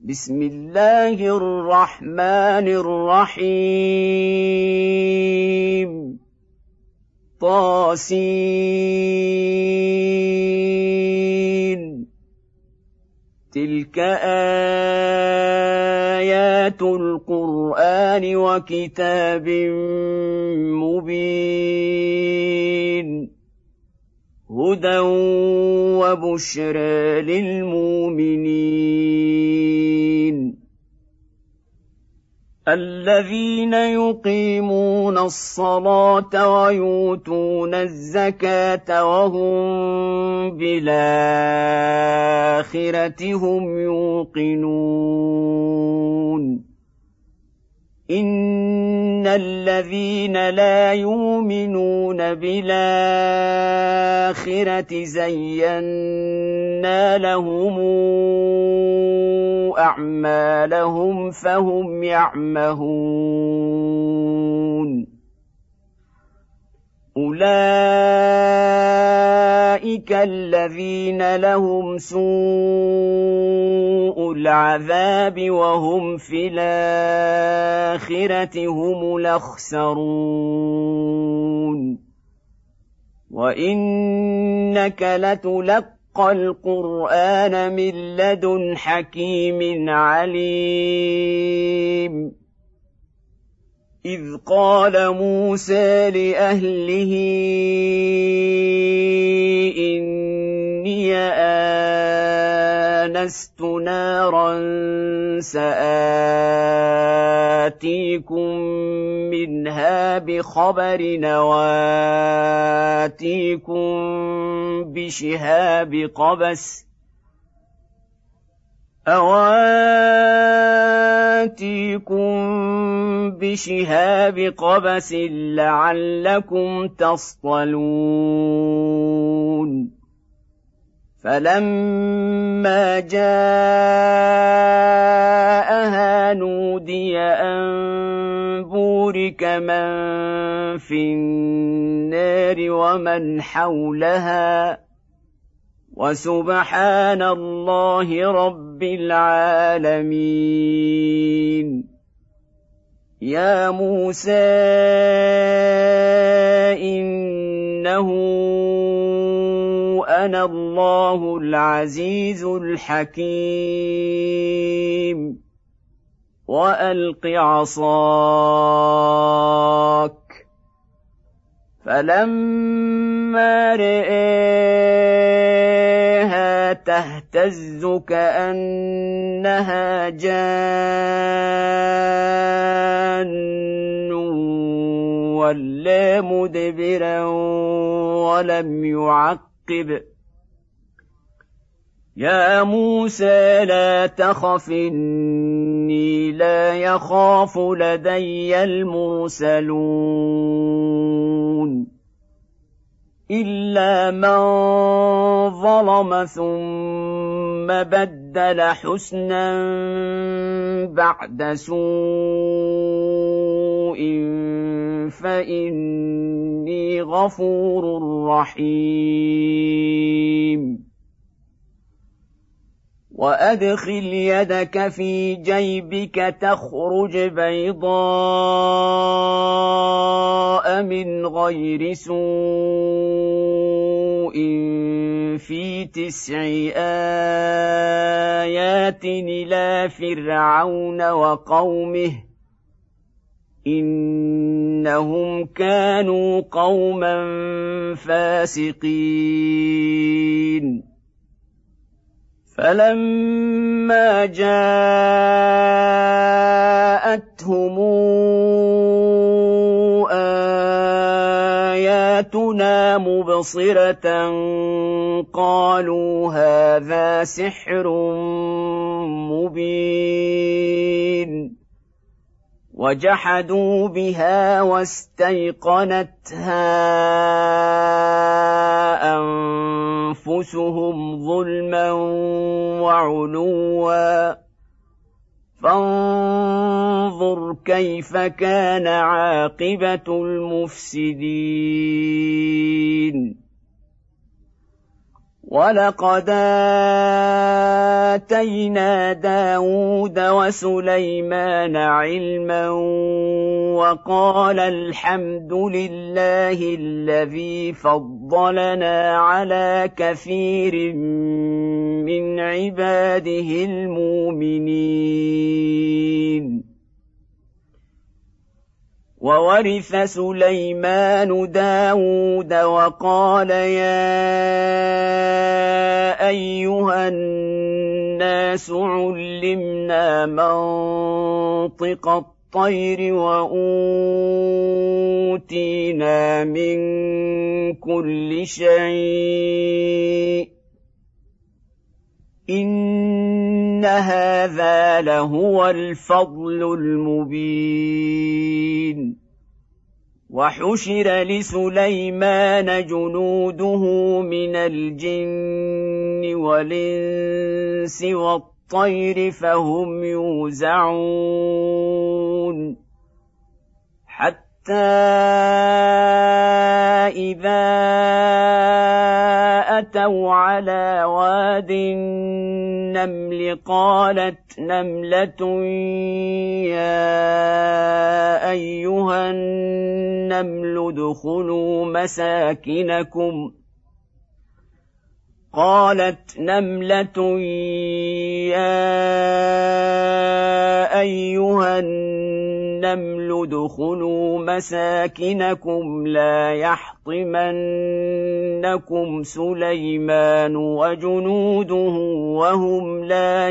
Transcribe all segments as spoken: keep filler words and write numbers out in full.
بسم الله الرحمن الرحيم طاسين تلك آيات القرآن وكتاب مبين هدى وبشرى للمؤمنين الذين يقيمون الصلاة ويؤتون الزكاة وهم بالآخرة هم يوقنون إن الذين لا يؤمنون بالآخرة زينا لهم أعمالهم فهم يعمهون أولئك الذين لهم سوء العذاب وهم في الآخرة هم الأخسرون وإنك لتلقى القرآن من لدن حكيم عليم إذ قال موسى لأهله إني آنست نارا سآتيكم منها بخبر وآتيكم بشهاب قبس أواتيكم بشهاب قبس لعلكم تصطلون فلما جاءها نودي أن بورك من في النار ومن حولها وسبحان الله رب العالمين يا موسى إنه أنا الله العزيز الحكيم وألق عصاك فلما رآها تهتز كأنها جان ولا مدبرا ولم يعقب يا موسى لا تخف إني لا يخاف لدي المرسلون إلا من ظلم ثم بدل حسنا بعد سوء فإني غفور رحيم وأدخل يدك في جيبك تخرج بيضاء من غير سوء في تسع آيات إلى فرعون وقومه إنهم كانوا قوما فاسقين فلما جاءتهم آياتنا مبصرة قالوا هذا سحر مبين وجحدوا بها واستيقنتها أنفسهم ظلما وعلوا فانظر كيف كان عاقبة المفسدين ولقد آتينا داود وسليمان علما وقال الحمد لله الذي فضلنا على كثير من عباده المؤمنين. وورث سليمان داود وقال يا أيها الناس علمنا منطق الطير وأوتينا من كل شيء إن هذا لهو الفضل المبين. وحشر لسليمان جنوده من الجن والإنس والطير فهم يوزعون حتى إذا أتوا على واد النمل قالت نملة يا أيها النمل ادخلوا مساكنكم قالت نملة يا أيها النمل ادخلوا مساكنكم لا يحطمنكم سليمان وجنوده وهم لا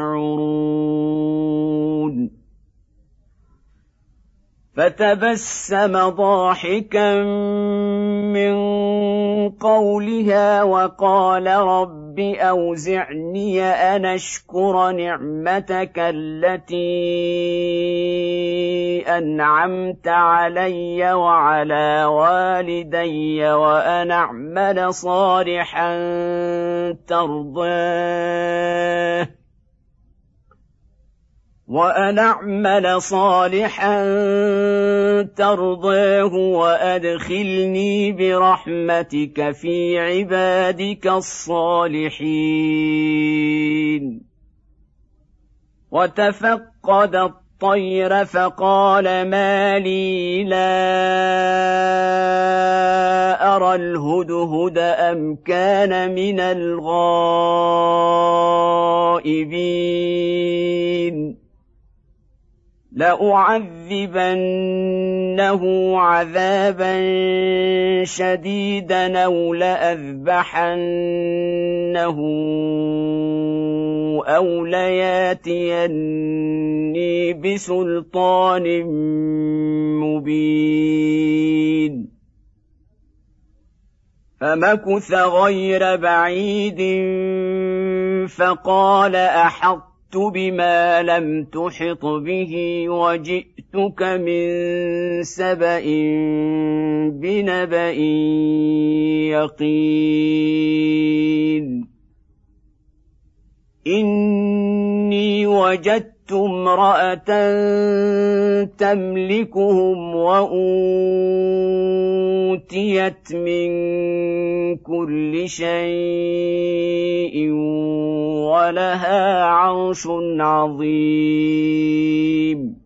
يشعرون. فتبسم ضاحكا من قولها وقال رب أوزعني أن أشكر نعمتك التي أنعمت علي وعلى والدي وأن أعمل صالحا ترضاه وأن أعمل صالحا ترضاه وأدخلني برحمتك في عبادك الصالحين. وتفقد الطير فقال ما لي لا أرى الهدهد أم كان من الغائبين لأعذبنه عذابا شديدا أو لأذبحنه أو لياتيني بسلطان مبين. فمكث غير بعيد فقال أحط بما لم تحط به وجئتك من سبأ بنبأ يقين. إني وجدت امرأة تملكهم وأوتيت من كل شيء ولها عرش عظيم.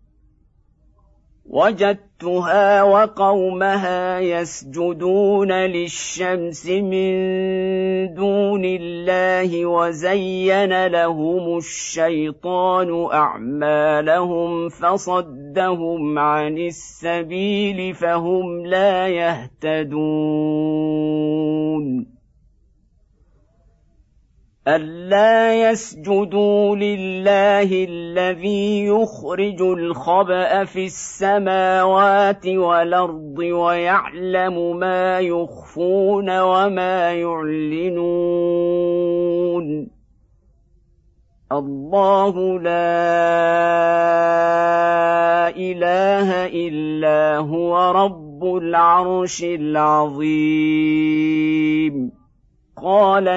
وجدتها وقومها يسجدون للشمس من دون الله وزين لهم الشيطان أعمالهم فصدهم عن السبيل فهم لا يهتدون. ألا يسجدوا لله الذي يخرج الخبأ في السماوات والأرض ويعلم ما يخفون وما يعلنون. الله لا إله إلا هو رب العرش العظيم. قال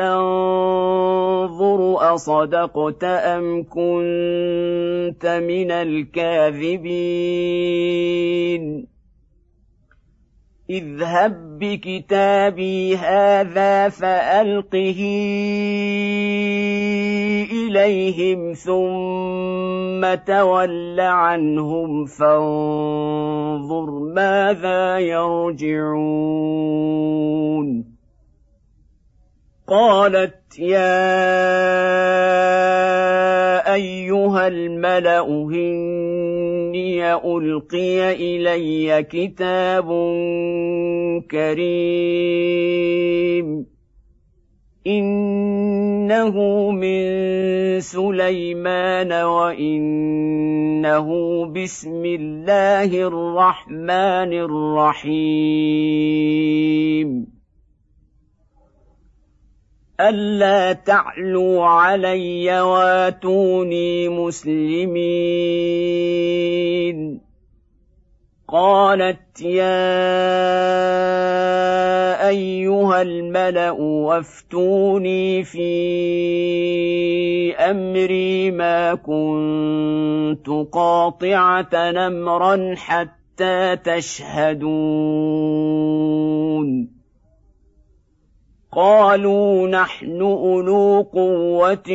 سننظر أصدقت أم كنت من الكاذبين اذهب بكتابي هذا فألقه إليهم ثم تول عنهم فانظر ماذا يرجعون. قالت يا أيها الملأ إني ألقي إلي كتاب كريم إنه من سليمان وإنه بسم الله الرحمن الرحيم ألا تعلوا علي واتوني مسلمين. قالت يا أيها الملأ وافتوني في أمري ما كنت قاطعة أمرا حتى تشهدون. قالوا نحن أولو قوة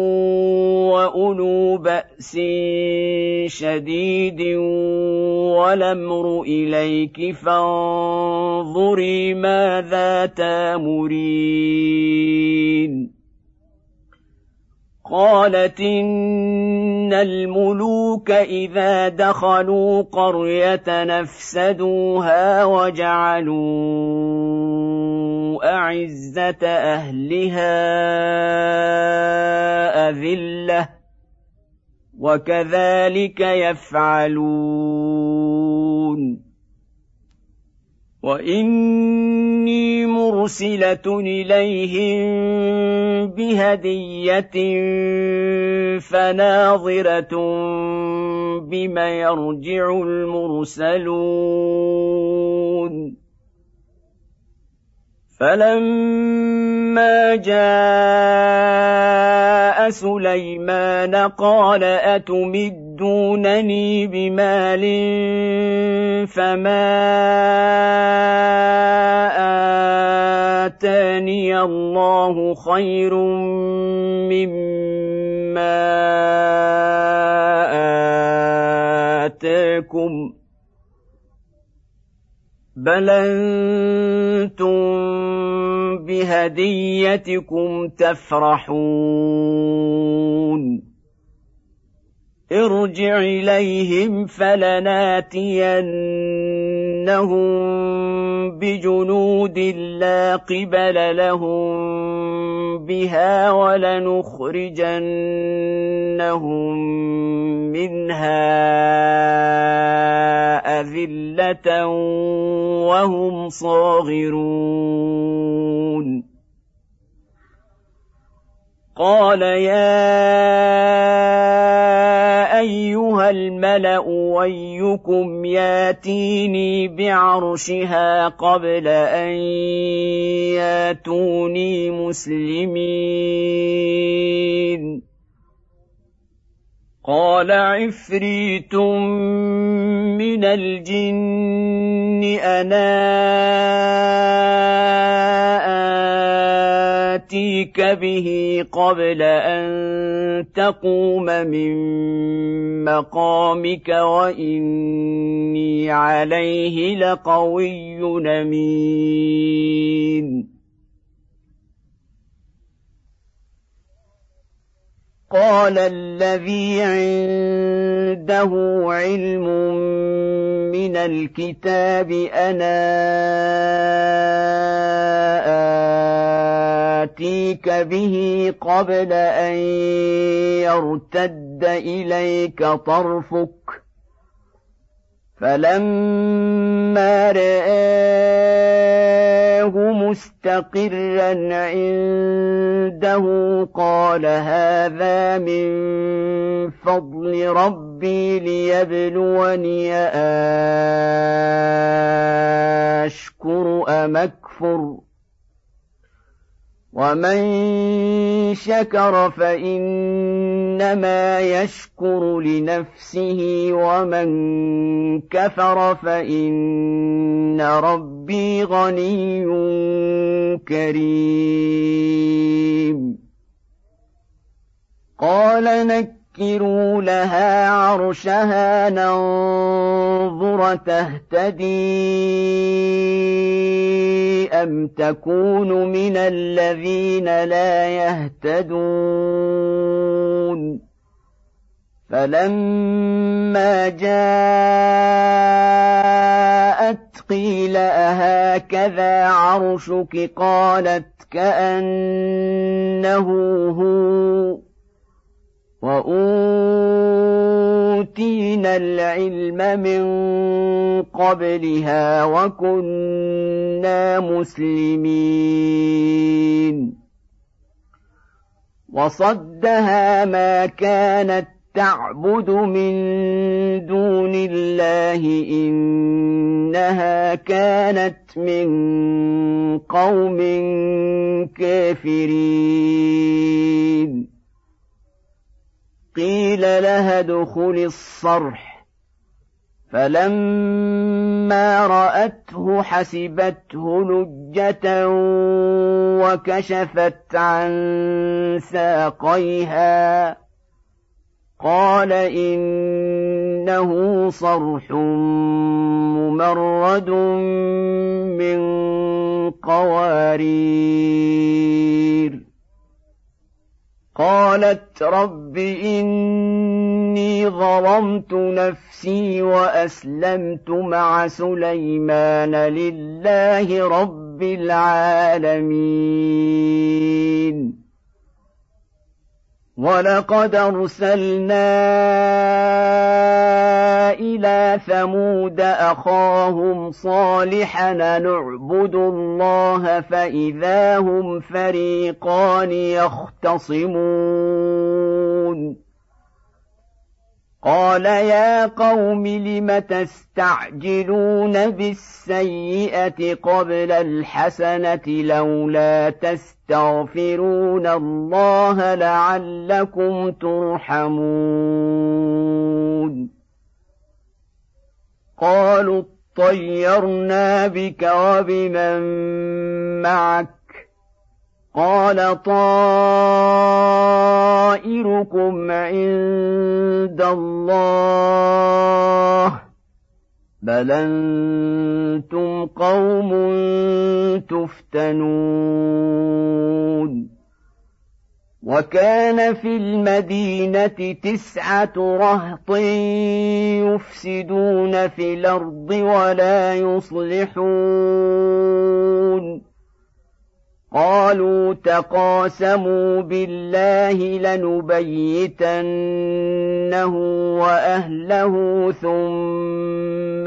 وأولو بأس شديد والأمر إليك فانظري ماذا تأمرين. قالت إن الملوك إذا دخلوا قرية نفسدوها وجعلوا أعزة أهلها أذلة وكذلك يفعلون. وإني مرسلة إليهم بهدية فناظرة بما يرجع المرسلون. فلما جاء سليمان قال أتمدونني بمال فما آتاني الله خير مما آتاكم بل أنتم بهديتكم تفرحون. ارجع إليهم فلناتينهم بجنود لا قبل لهم بها ولنخرجنهم منها أذلة وهم صاغرون. قال يا أيها الملأ ويكم ياتيني بعرشها قبل أن ياتوني مسلمين. قال عفريت من الجن أنا آتيك به قبل أن تقوم من مقامك وإني عليه لقوي أمين. قال الذي عنده علم من الكتاب أنا آتيك به قبل أن يرتد إليك طرفك فلما رآه مستقرا عنده قال هذا من فضل ربي ليبلوني أشكر أم أكفر ومن شكر فإنما يشكر لنفسه ومن كفر فإن ربي غني كريم قال نكروا لها عرشها ننظر تهتدي أم تكون من الذين لا يهتدون فلما جاءت قيل أهكذا عرشك قالت كأنه هو وأوتينا العلم من قبلها وكنا مسلمين وصدها ما كانت تعبد من دون الله إنها كانت من قوم كافرين قيل لها ادخل الصرح فلما رأته حسبته لجة وكشفت عن ساقيها قال إنه صرح ممرد من قوارير قالت رب إني ظلمت نفسي وأسلمت مع سليمان لله رب العالمين ولقد أرسلنا إلى ثمود أخاهم صالحا نعبد الله فإذا هم فريقان يختصمون قال يا قوم لم تستعجلون بالسيئة قبل الحسنة لولا تستغفرون الله لعلكم ترحمون قالوا اطيرنا بك وبمن معك قال طائركم عند الله بل أنتم قوم تفتنون وكان في المدينة تسعة رهط يفسدون في الأرض ولا يصلحون قالوا تقاسموا بالله لنبيتنه وأهله ثم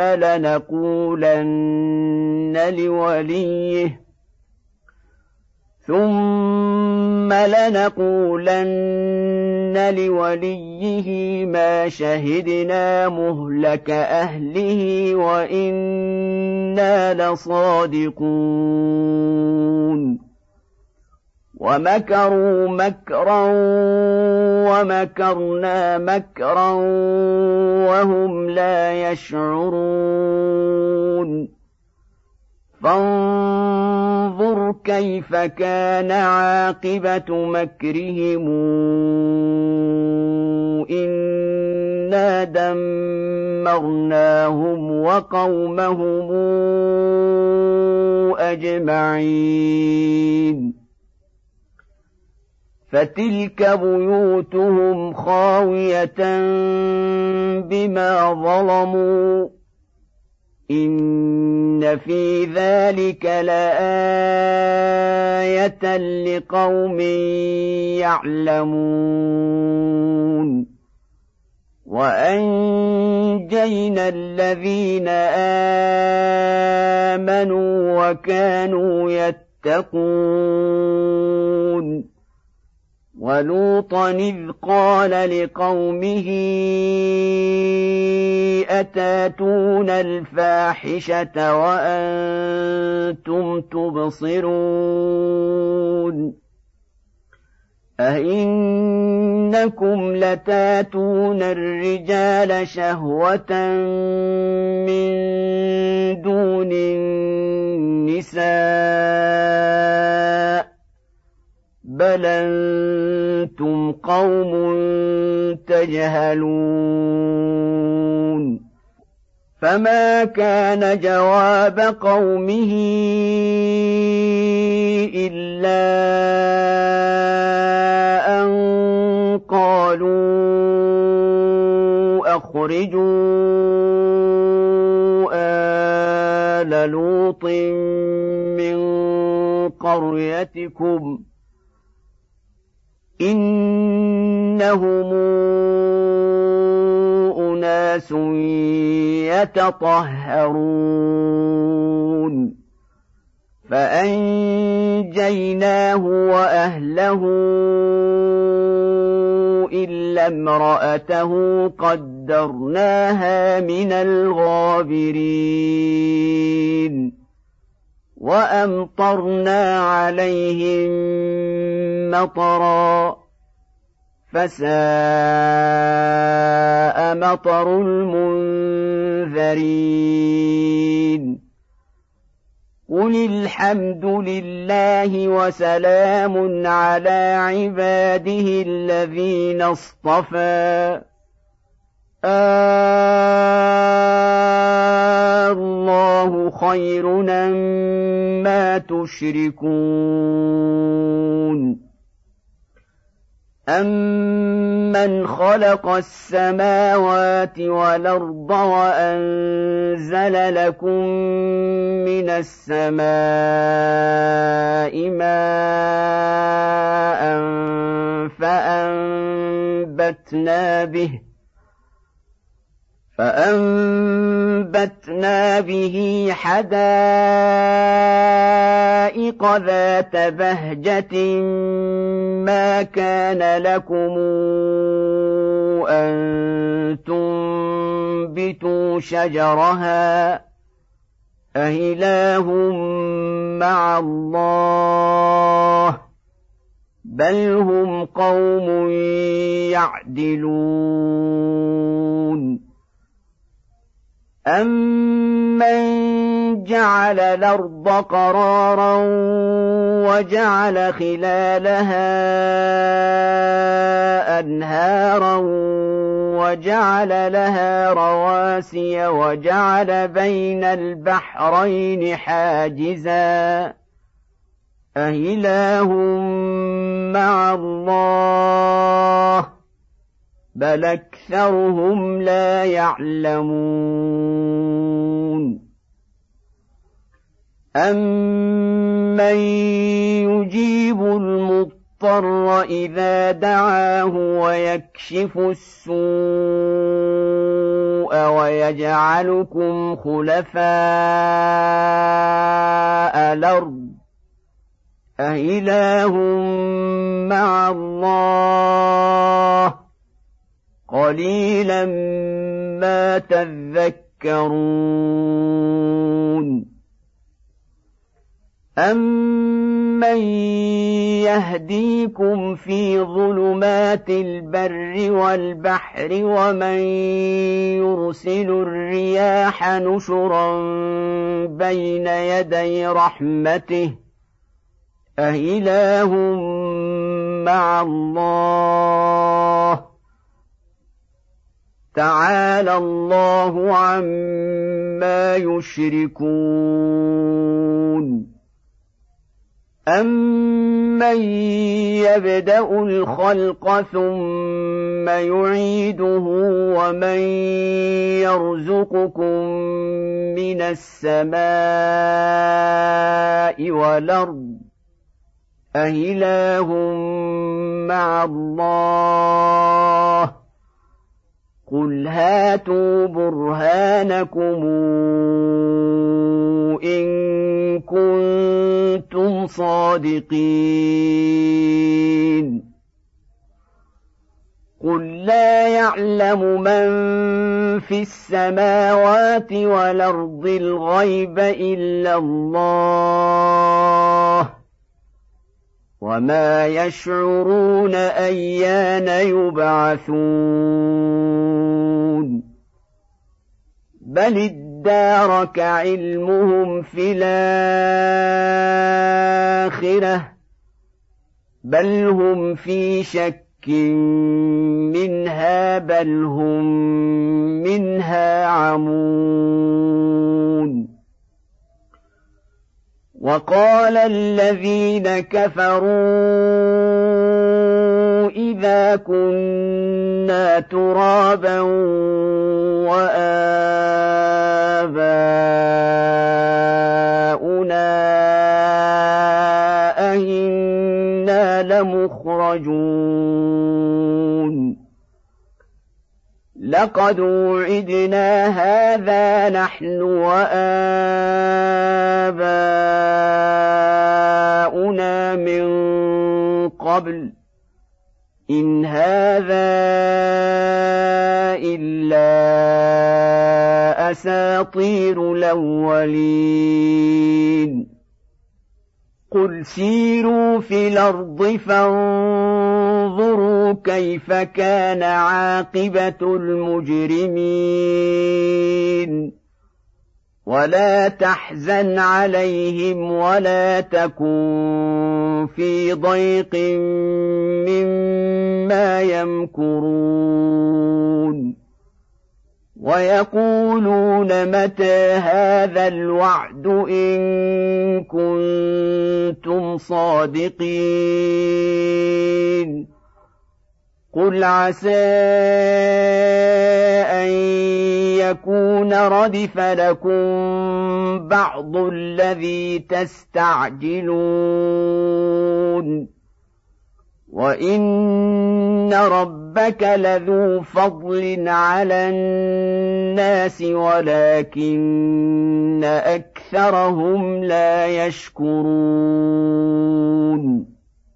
لنقولن لوليه ثم لنقولن لوليه ما شهدنا مهلك أهله وإنا لصادقون ومكروا مكرا ومكرنا مكرا وهم لا يشعرون فانظر كيف كان عاقبة مكرهم إنا دمرناهم وقومهم أجمعين فتلك بيوتهم خاوية بما ظلموا إن في ذلك لآية لقوم يعلمون وأنجينا الذين آمنوا وكانوا يتقون ولوطا إذ قال لقومه أتاتون الفاحشة وأنتم تبصرون أئنكم لتاتون الرجال شهوة من دون النساء بل أنتم قوم تجهلون فما كان جواب قومه إلا أن قالوا أخرجوا آل لوط من قريتكم إنهم أناس يتطهرون فأنجيناه وأهله إلا امرأته قدرناها من الغابرين وأمطرنا عليهم مطرا فساء مطر المنذرين قل الحمد لله وسلام على عباده الذين اصطفى الله خير أما تشركون أَمَّنْ خَلَقَ السَّمَاوَاتِ وَالْأَرْضَ وَأَنزَلَ لَكُم مِّنَ السَّمَاءِ مَاءً فَأَنبَتْنَا بِهِ فأنبتنا به حدائق ذات بهجة ما كان لكم أن تنبتوا شجرها أإله مع الله بل هم قوم يعدلون أَمَّنْ جَعَلَ الْأَرْضَ قَرَارًا وَجَعَلَ خِلَالَهَا أَنْهَارًا وَجَعَلَ لَهَا رَوَاسِيَ وَجَعَلَ بَيْنَ الْبَحْرَيْنِ حَاجِزًا أَإِلَٰهٌ مَّعَ اللَّهِ بل أكثرهم لا يعلمون أمن يجيب المضطر إذا دعاه ويكشف السوء ويجعلكم خلفاء الأرض أإله مع الله قليلا ما تذكرون أمن يهديكم في ظلمات البر والبحر ومن يرسل الرياح نشرا بين يدي رحمته أإله مع الله تعالى الله عما يشركون أمن يبدأ الخلق ثم يعيده ومن يرزقكم من السماء والأرض أإله مع الله قل هاتوا برهانكم إن كنتم صادقين قل لا يعلم من في السماوات والأرض الغيب إلا الله وما يشعرون أيان يبعثون بل ادارك علمهم في الآخرة بل هم في شك منها بل هم منها عمون وقال الذين كفروا إذا كنا ترابا وآباؤنا أئنا لمخرجون لقد وعدنا هذا نحن وآباؤنا من قبل إن هذا إلا أساطير الأولين قل سيروا في الأرض فانظروا كيف كان عاقبة المجرمين ولا تحزن عليهم ولا تكن في ضيق مما يمكرون ويقولون متى هذا الوعد إن كنتم صادقين قل عسى أن يكون ردف لكم بعض الذي تستعجلون وإن ربك لذو فضل على الناس ولكن أكثرهم لا يشكرون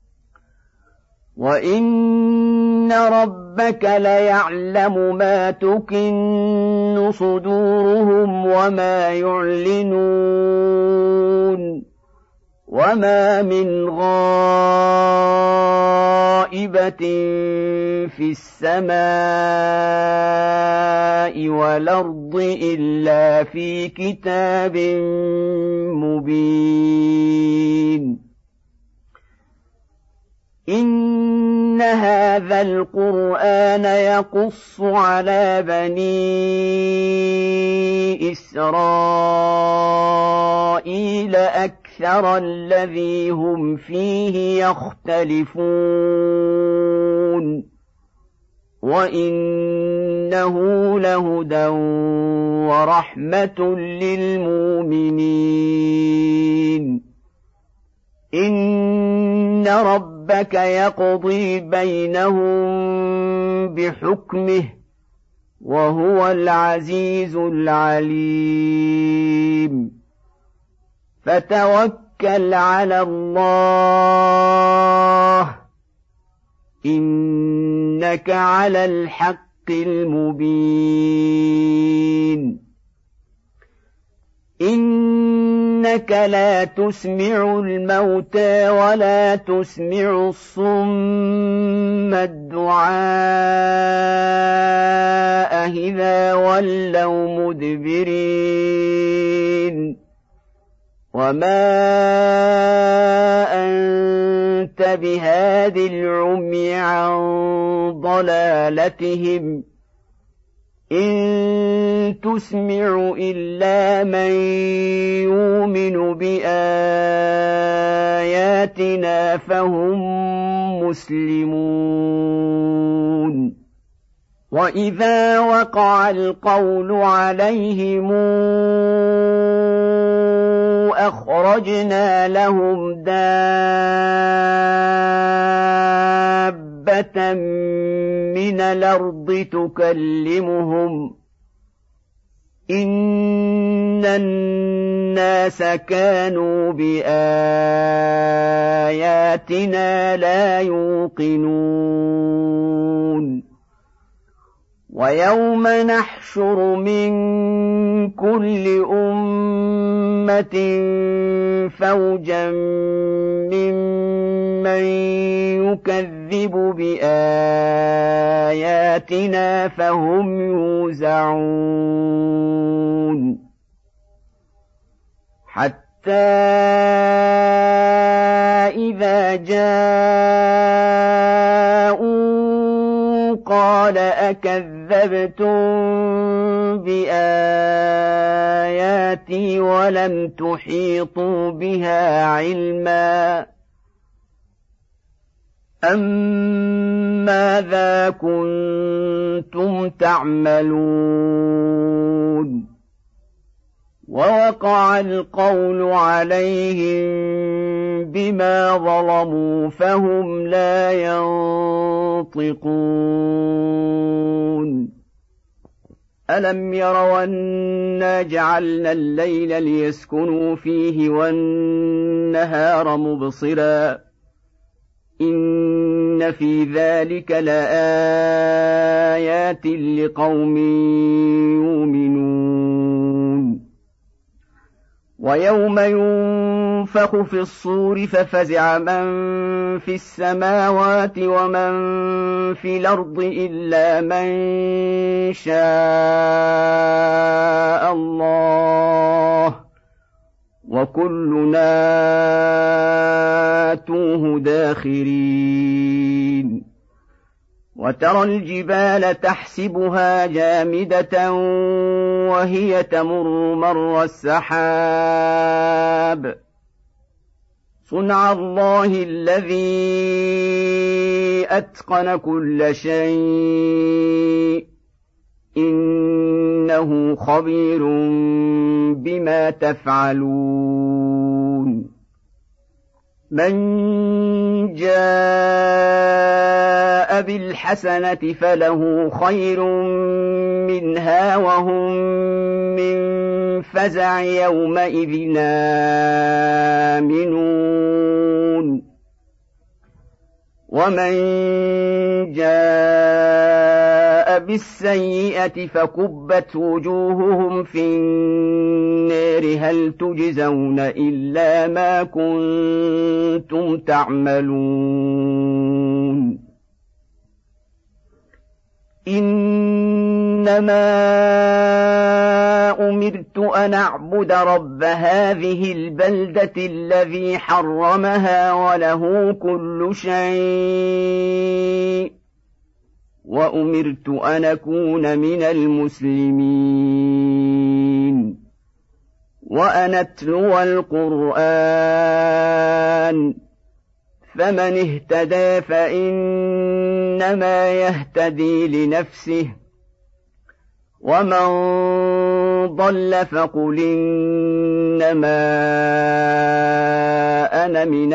وإن ربك ليعلم ما تكن صدورهم وما يعلنون وما من غائبة في السماء والأرض إلا في كتاب مبين إن هذا القرآن يقص على بني إسرائيل أكثر الذي هم فيه يختلفون وإنه لهدى ورحمة للمؤمنين إن ربك يقضي بينهم بحكمه وهو العزيز العليم فتوكل على الله إنك على الحق المبين إنك لا تسمع الموتى ولا تسمع الصم الدعاء إذا ولوا مدبرين وما أنت بهاد العمي عن ضلالتهم إن تسمع إلا من يؤمن بآياتنا فهم مسلمون وإذا وقع القول عليهم أخرجنا لهم دابة من الأرض تكلمهم إن الناس كانوا بآياتنا لا يوقنون ويوم نحشر من كل أمة فوجا ممن يكذب بآياتنا فهم يوزعون حتى إذا جاءوا قال أكذبتم بآياتي ولم تحيطوا بها علما أم ماذا كنتم تعملون ووقع القول عليهم بما ظلموا فهم لا ينطقون ألم يروا أنا جعلنا الليل ليسكنوا فيه والنهار مبصرا إن في ذلك لآيات لقوم يؤمنون ويوم ينفخ في الصور ففزع من في السماوات ومن في الأرض إلا من شاء الله وكلنا آتوه داخرين وترى الجبال تحسبها جامدة وهي تمر مر السحاب صنع الله الذي أتقن كل شيء إنه خبير بما تفعلون من جاء بالحسنة فله خير منها وهم من فزع يومئذ آمنون ومن جاء بالسيئة فكبت وجوههم في النار هل تجزون إلا ما كنتم تعملون إنما أمرت أن أعبد رب هذه البلدة الذي حرمها وله كل شيء وأمرت أن أكون من المسلمين وأن أتلو القرآن فمن اهتدى فإنما يهتدي لنفسه ومن ضل فقل إنما أنا من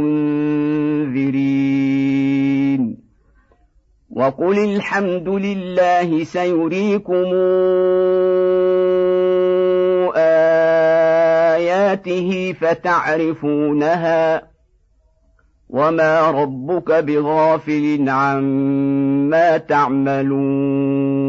المنذرين وقل الحمد لله سيريكم آياته فتعرفونها وما ربك بغافل عما تعملون